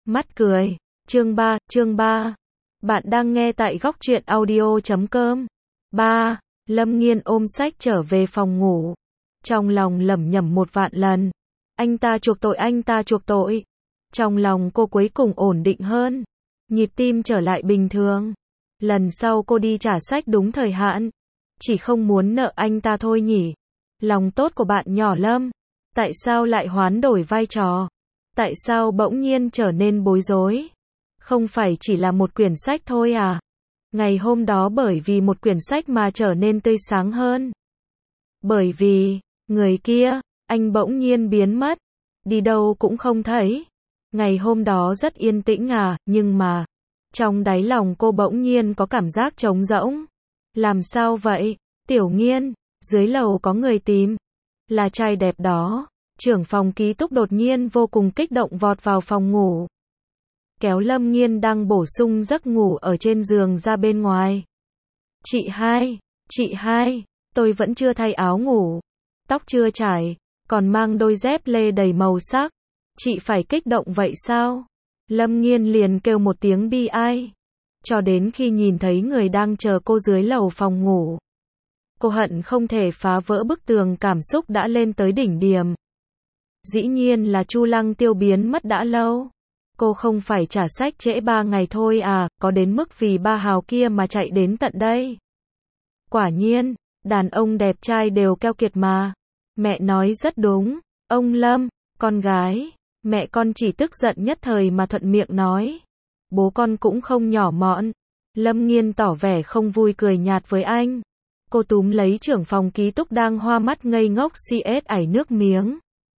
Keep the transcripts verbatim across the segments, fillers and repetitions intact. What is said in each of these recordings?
Mắt cười. Chương ba, chương ba. Bạn đang nghe tại góc truyện audio chấm com. ba. Lâm Nghiên ôm sách trở về phòng ngủ. Trong lòng lẩm nhẩm một vạn lần. Anh ta chuộc tội, anh ta chuộc tội. Trong lòng cô cuối cùng ổn định hơn. Nhịp tim trở lại bình thường. Lần sau cô đi trả sách đúng thời hạn. Chỉ không muốn nợ anh ta thôi nhỉ. Lòng tốt của bạn nhỏ Lâm. Tại sao lại hoán đổi vai trò? Tại sao bỗng nhiên trở nên bối rối? Không phải chỉ là một quyển sách thôi à? Ngày hôm đó bởi vì một quyển sách mà trở nên tươi sáng hơn. Bởi vì, người kia, anh bỗng nhiên biến mất. Đi đâu cũng không thấy. Ngày hôm đó rất yên tĩnh à, nhưng mà, trong đáy lòng cô bỗng nhiên có cảm giác trống rỗng. Làm sao vậy? Tiểu Nghiên, dưới lầu có người tìm. Là trai đẹp đó. Trưởng phòng ký túc đột nhiên vô cùng kích động vọt vào phòng ngủ. Kéo Lâm Nghiên đang bổ sung giấc ngủ ở trên giường ra bên ngoài. Chị hai, chị hai, tôi vẫn chưa thay áo ngủ. Tóc chưa chải, còn mang đôi dép lê đầy màu sắc. Chị phải kích động vậy sao? Lâm Nghiên liền kêu một tiếng bi ai. Cho đến khi nhìn thấy người đang chờ cô dưới lầu phòng ngủ. Cô hận không thể phá vỡ bức tường cảm xúc đã lên tới đỉnh điểm. Dĩ nhiên là Chu Lăng Tiêu biến mất đã lâu. Cô không phải trả sách trễ ba ngày thôi à, có đến mức vì ba hào kia mà chạy đến tận đây. Quả nhiên, đàn ông đẹp trai đều keo kiệt mà. Mẹ nói rất đúng, ông Lâm, con gái, mẹ con chỉ tức giận nhất thời mà thuận miệng nói. Bố con cũng không nhỏ mọn. Lâm Nghiên tỏ vẻ không vui cười nhạt với anh. Cô túm lấy trưởng phòng ký túc đang hoa mắt ngây ngốc xê ét ảy nước miếng.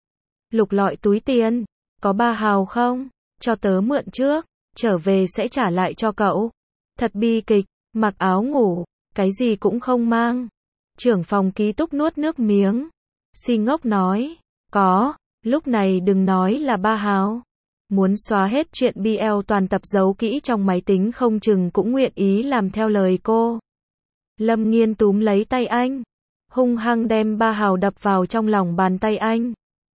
Lục lọi túi tiền, có ba hào không? Cho tớ mượn trước, trở về sẽ trả lại cho cậu. Thật bi kịch, mặc áo ngủ, cái gì cũng không mang. Trưởng phòng ký túc nuốt nước miếng. Si ngốc nói, có, lúc này đừng nói là ba hào. Muốn xóa hết chuyện bê lờ toàn tập giấu kỹ trong máy tính không chừng cũng nguyện ý làm theo lời cô. Lâm Nghiên túm lấy tay anh, hung hăng đem ba hào đập vào trong lòng bàn tay anh.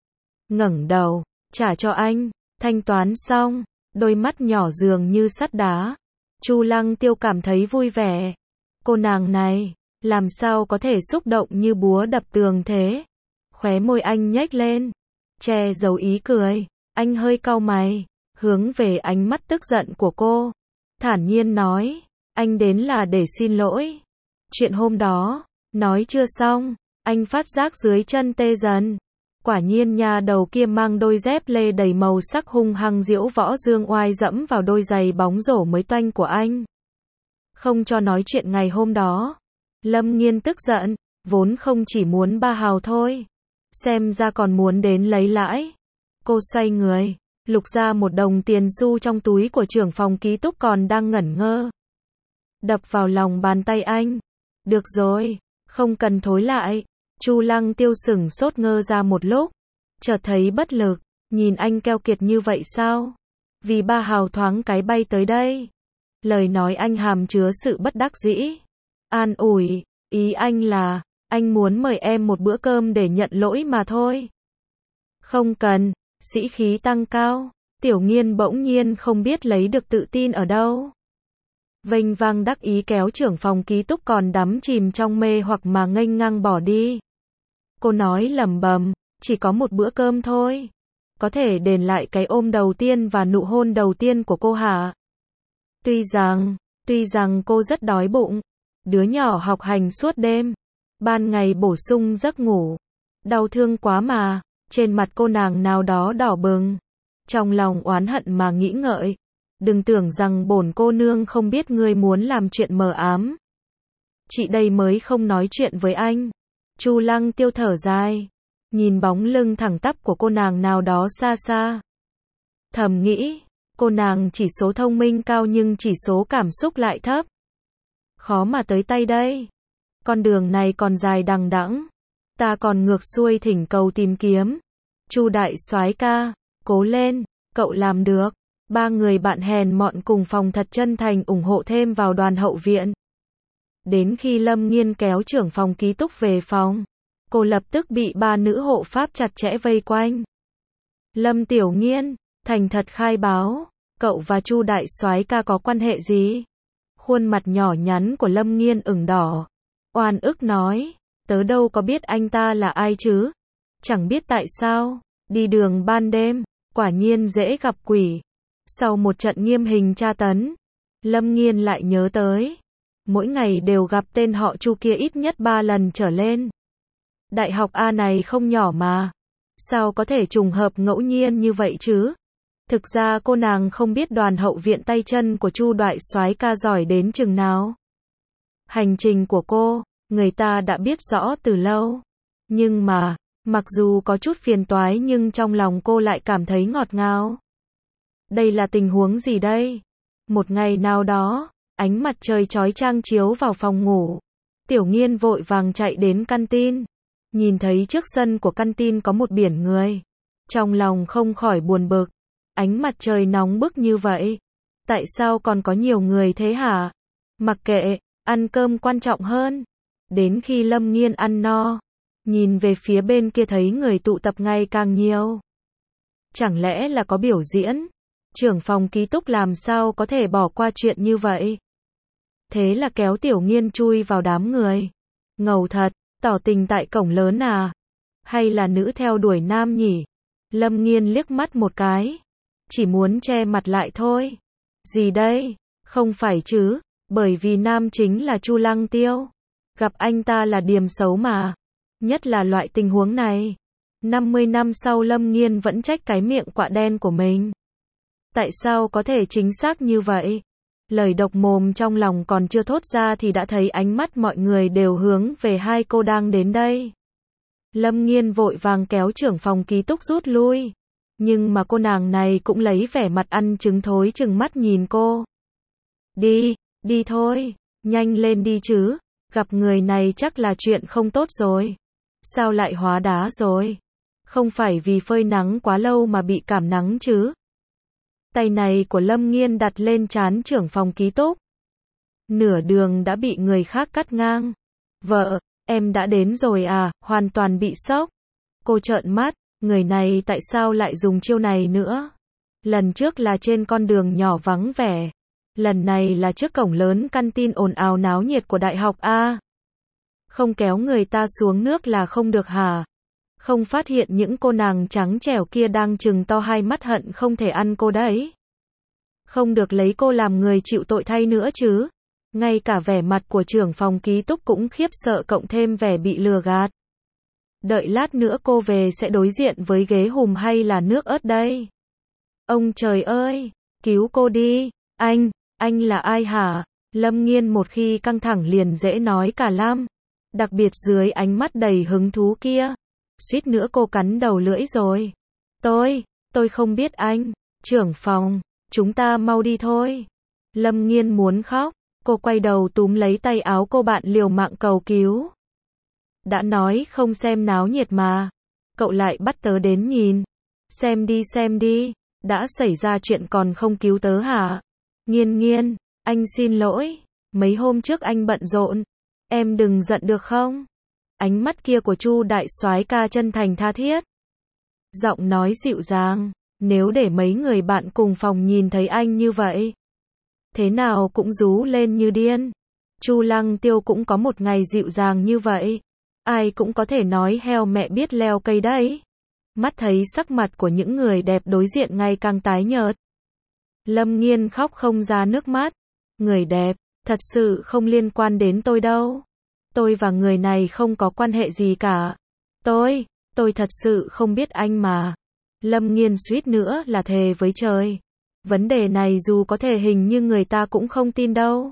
Ngẩng đầu, trả cho anh, thanh toán xong, đôi mắt nhỏ dường như sắt đá. Chu Lăng Tiêu cảm thấy vui vẻ. Cô nàng này, làm sao có thể xúc động như búa đập tường thế? Khóe môi anh nhếch lên, che giấu ý cười. Anh hơi cau mày, hướng về ánh mắt tức giận của cô. Thản nhiên nói, anh đến là để xin lỗi. Chuyện hôm đó, nói chưa xong, anh phát giác dưới chân tê dần. Quả nhiên nhà đầu kia mang đôi dép lê đầy màu sắc hung hăng diễu võ dương oai dẫm vào đôi giày bóng rổ mới toanh của anh. Không cho nói chuyện ngày hôm đó. Lâm Nghiên tức giận, vốn không chỉ muốn ba hào thôi. Xem ra còn muốn đến lấy lãi. Cô xoay người, lục ra một đồng tiền xu trong túi của trưởng phòng ký túc còn đang ngẩn ngơ. Đập vào lòng bàn tay anh. Được rồi, không cần thối lại. Chu Lăng Tiêu sững sốt ngơ ra một lúc. Chợt thấy bất lực, nhìn anh keo kiệt như vậy sao? Vì ba hào thoáng cái bay tới đây. Lời nói anh hàm chứa sự bất đắc dĩ. An ủi, ý anh là, anh muốn mời em một bữa cơm để nhận lỗi mà thôi. Không cần. Sĩ khí tăng cao, Tiểu Nghiên bỗng nhiên không biết lấy được tự tin ở đâu. Vênh vang đắc ý kéo trưởng phòng ký túc còn đắm chìm trong mê hoặc mà nghênh ngang bỏ đi. Cô nói lẩm bẩm, chỉ có một bữa cơm thôi. Có thể đền lại cái ôm đầu tiên và nụ hôn đầu tiên của cô hả? Tuy rằng, tuy rằng cô rất đói bụng. Đứa nhỏ học hành suốt đêm. Ban ngày bổ sung giấc ngủ. Đau thương quá mà. Trên mặt cô nàng nào đó đỏ bừng. Trong lòng oán hận mà nghĩ ngợi. Đừng tưởng rằng bổn cô nương không biết ngươi muốn làm chuyện mờ ám. Chị đây mới không nói chuyện với anh. Chu Lăng Tiêu thở dài. Nhìn bóng lưng thẳng tắp của cô nàng nào đó xa xa. Thầm nghĩ, cô nàng chỉ số thông minh cao nhưng chỉ số cảm xúc lại thấp. Khó mà tới tay đây. Con đường này còn dài đằng đẵng. Ta còn ngược xuôi thỉnh cầu tìm kiếm. Chu đại soái ca, cố lên, cậu làm được. Ba người bạn hèn mọn cùng phòng thật chân thành ủng hộ thêm vào đoàn hậu viện. Đến khi Lâm Nghiên kéo trưởng phòng ký túc về phòng, cô lập tức bị ba nữ hộ pháp chặt chẽ vây quanh. Lâm Tiểu Nghiên, thành thật khai báo, Cậu và Chu đại soái ca có quan hệ gì? Khuôn mặt nhỏ nhắn của Lâm Nghiên ửng đỏ. Oan ức nói, tớ đâu có biết anh ta là ai chứ? Chẳng biết tại sao, đi đường ban đêm, quả nhiên dễ gặp quỷ. Sau một trận nghiêm hình tra tấn, Lâm Nghiên lại nhớ tới. Mỗi ngày đều gặp tên họ Chu kia ít nhất ba lần trở lên. Đại học A này không nhỏ mà. Sao có thể trùng hợp ngẫu nhiên như vậy chứ? Thực ra cô nàng không biết đoàn hậu viện tay chân của Chu đại soái ca giỏi đến chừng nào. Hành trình của cô, người ta đã biết rõ từ lâu. Nhưng mà, mặc dù có chút phiền toái nhưng trong lòng cô lại cảm thấy ngọt ngào. Đây là tình huống gì đây? Một ngày nào đó, ánh mặt trời chói chang chiếu vào phòng ngủ. Tiểu Nghiên vội vàng chạy đến căn tin. Nhìn thấy trước sân của căn tin có một biển người. Trong lòng không khỏi buồn bực. Ánh mặt trời nóng bức như vậy. Tại sao còn có nhiều người thế hả? Mặc kệ, ăn cơm quan trọng hơn. Đến khi Lâm Nghiên ăn no, nhìn về phía bên kia thấy người tụ tập ngày càng nhiều. Chẳng lẽ là có biểu diễn? Trưởng phòng ký túc làm sao có thể bỏ qua chuyện như vậy? Thế là kéo Tiểu Nghiên chui vào đám người. Ngầu thật, tỏ tình tại cổng lớn à? Hay là nữ theo đuổi nam nhỉ? Lâm Nghiên liếc mắt một cái. Chỉ muốn che mặt lại thôi. Gì đây? Không phải chứ, bởi vì nam chính là Chu Lăng Tiêu. Gặp anh ta là điềm xấu mà. Nhất là loại tình huống này. năm mươi năm sau Lâm Nghiên vẫn trách cái miệng quạ đen của mình. Tại sao có thể chính xác như vậy? Lời độc mồm trong lòng còn chưa thốt ra thì đã thấy ánh mắt mọi người đều hướng về hai cô đang đến đây. Lâm Nghiên vội vàng kéo trưởng phòng ký túc rút lui. Nhưng mà cô nàng này cũng lấy vẻ mặt ăn trứng thối trừng mắt nhìn cô. Đi, đi thôi, nhanh lên đi chứ, gặp người này chắc là chuyện không tốt rồi. Sao lại hóa đá rồi? Không phải vì phơi nắng quá lâu mà bị cảm nắng chứ? Tay này của Lâm Nghiên đặt lên trán trưởng phòng ký túc. Nửa đường đã bị người khác cắt ngang. Vợ, em đã đến rồi à, hoàn toàn bị sốc. Cô trợn mắt, người này tại sao lại dùng chiêu này nữa? Lần trước là trên con đường nhỏ vắng vẻ. Lần này là trước cổng lớn căn tin ồn ào náo nhiệt của đại học A. Không kéo người ta xuống nước là không được hả? Không phát hiện những cô nàng trắng trẻo kia đang trừng to hai mắt hận không thể ăn cô đấy. Không được lấy cô làm người chịu tội thay nữa chứ. Ngay cả vẻ mặt của trưởng phòng ký túc cũng khiếp sợ cộng thêm vẻ bị lừa gạt. Đợi lát nữa cô về sẽ đối diện với ghế hùm hay là nước ớt đây? Ông trời ơi, cứu cô đi. Anh, anh là ai hả? Lâm Nghiên một khi căng thẳng liền dễ nói cả lắm. Đặc biệt dưới ánh mắt đầy hứng thú kia. Suýt nữa cô cắn đầu lưỡi rồi. Tôi, tôi không biết anh. Trưởng phòng, chúng ta mau đi thôi. Lâm Nghiên muốn khóc. Cô quay đầu túm lấy tay áo cô bạn liều mạng cầu cứu. Đã nói không xem náo nhiệt mà. Cậu lại bắt tớ đến nhìn. Xem đi xem đi. Đã xảy ra chuyện còn không cứu tớ hả? Nghiên Nghiên, anh xin lỗi. Mấy hôm trước anh bận rộn. Em đừng giận được không? Ánh mắt kia của Chu đại soái ca chân thành tha thiết. Giọng nói dịu dàng. Nếu để mấy người bạn cùng phòng nhìn thấy anh như vậy, thế nào cũng rú lên như điên. Chu Lăng Tiêu cũng có một ngày dịu dàng như vậy. Ai cũng có thể nói heo mẹ biết leo cây đấy. Mắt thấy sắc mặt của những người đẹp đối diện ngày càng tái nhợt. Lâm Nghiên khóc không ra nước mắt. Người đẹp, thật sự không liên quan đến tôi đâu. Tôi và người này không có quan hệ gì cả. Tôi, tôi thật sự không biết anh mà. Lâm Nghiên suýt nữa là thề với trời. Vấn đề này dù có thể hình nhưng người ta cũng không tin đâu.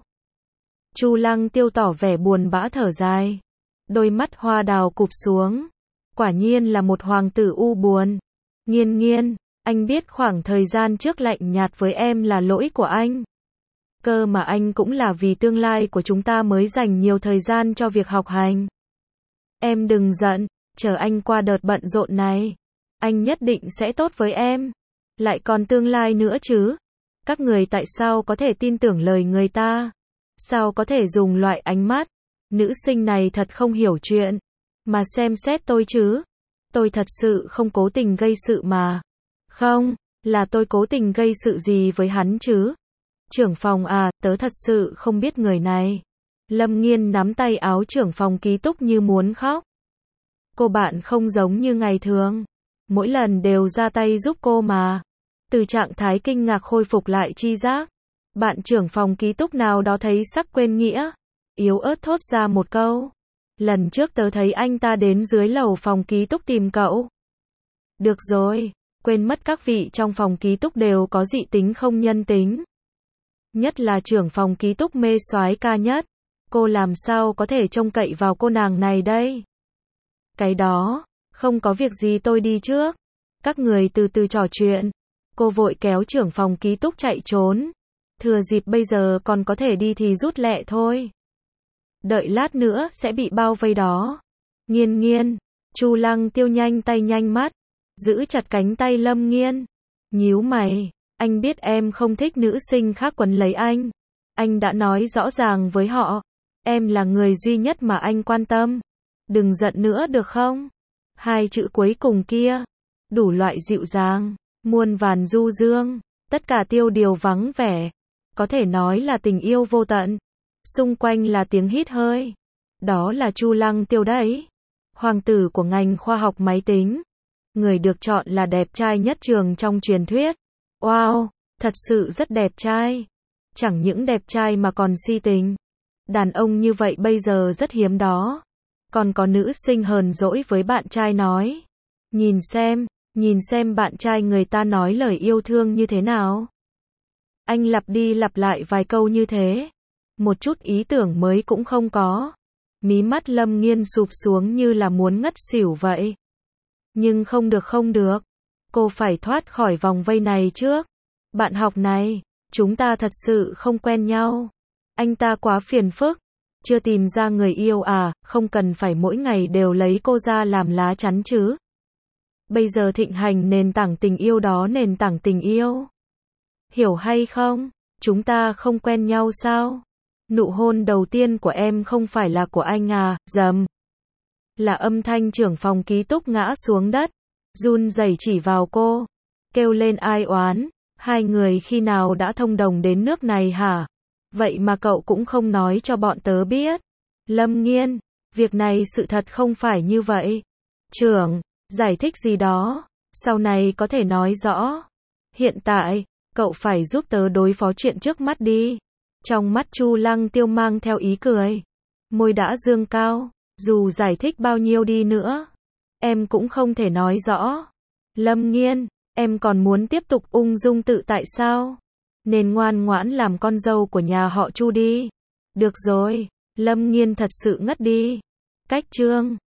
Chu Lăng Tiêu tỏ vẻ buồn bã thở dài. Đôi mắt hoa đào cụp xuống. Quả nhiên là một hoàng tử u buồn. Nghiên Nghiên, anh biết khoảng thời gian trước lạnh nhạt với em là lỗi của anh. Cơ mà anh cũng là vì tương lai của chúng ta mới dành nhiều thời gian cho việc học hành. Em đừng giận, chờ anh qua đợt bận rộn này. Anh nhất định sẽ tốt với em. Lại còn tương lai nữa chứ. Các người tại sao có thể tin tưởng lời người ta? Sao có thể dùng loại ánh mắt? Nữ sinh này thật không hiểu chuyện. Mà xem xét tôi chứ. Tôi thật sự không cố tình gây sự mà. Không, Là tôi cố tình gây sự gì với hắn chứ? Trưởng phòng à, tớ thật sự không biết người này. Lâm Nghiên nắm tay áo trưởng phòng ký túc như muốn khóc. Cô bạn không giống như ngày thường. Mỗi lần đều ra tay giúp cô mà. Từ trạng thái kinh ngạc khôi phục lại tri giác. Bạn trưởng phòng ký túc nào đó thấy sắc quên nghĩa. Yếu ớt thốt ra một câu. Lần trước tớ thấy anh ta đến dưới lầu phòng ký túc tìm cậu. Được rồi, quên mất các vị trong phòng ký túc đều có dị tính không nhân tính. Nhất là trưởng phòng ký túc mê soái ca nhất. Cô làm sao có thể trông cậy vào cô nàng này đây? Cái đó, không có việc gì tôi đi trước. Các người từ từ trò chuyện. Cô vội kéo trưởng phòng ký túc chạy trốn. Thừa dịp bây giờ còn có thể đi thì rút lẹ thôi. Đợi lát nữa sẽ bị bao vây đó. Nghiên nghiên. Chu Lăng Tiêu nhanh tay nhanh mắt. Giữ chặt cánh tay Lâm Nghiên. Nhíu mày. Anh biết em không thích nữ sinh khác quấn lấy anh. Anh đã nói rõ ràng với họ. Em là người duy nhất mà anh quan tâm. Đừng giận nữa được không? Hai chữ cuối cùng kia. Đủ loại dịu dàng. Muôn vàn du dương. Tất cả tiêu điều vắng vẻ. Có thể nói là tình yêu vô tận. Xung quanh là tiếng hít hơi. Đó là Chu Lăng Tiêu đấy. Hoàng tử của ngành khoa học máy tính. Người được chọn là đẹp trai nhất trường trong truyền thuyết. Wow, thật sự rất đẹp trai. Chẳng những đẹp trai mà còn si tình. Đàn ông như vậy bây giờ rất hiếm đó. Còn có nữ sinh hờn dỗi với bạn trai nói. Nhìn xem, nhìn xem bạn trai người ta nói lời yêu thương như thế nào. Anh lặp đi lặp lại vài câu như thế. Một chút ý tưởng mới cũng không có. Mí mắt Lâm Nghiên sụp xuống như là muốn ngất xỉu vậy. Nhưng không được không được. Cô phải thoát khỏi vòng vây này trước. Bạn học này, chúng ta thật sự không quen nhau. Anh ta quá phiền phức. Chưa tìm ra người yêu à, không cần phải mỗi ngày đều lấy cô ra làm lá chắn chứ. Bây giờ thịnh hành nền tảng tình yêu đó nền tảng tình yêu. Hiểu hay không? Chúng ta không quen nhau sao? Nụ hôn đầu tiên của em không phải là của anh à, dầm. Là âm thanh trưởng phòng ký túc ngã xuống đất. Run rẩy chỉ vào cô. Kêu lên ai oán. Hai người khi nào đã thông đồng đến nước này hả? Vậy mà cậu cũng không nói cho bọn tớ biết. Lâm Nghiên, việc này sự thật không phải như vậy. Trưởng, giải thích gì đó. Sau này có thể nói rõ. Hiện tại, cậu phải giúp tớ đối phó chuyện trước mắt đi. Trong mắt Chu Lăng Tiêu mang theo ý cười. Môi đã dương cao. Dù giải thích bao nhiêu đi nữa. Em cũng không thể nói rõ. Lâm Nghiên, em còn muốn tiếp tục ung dung tự tại sao? Nên ngoan ngoãn làm con dâu của nhà họ Chu đi. Được rồi, Lâm Nghiên thật sự ngất đi. Cách chương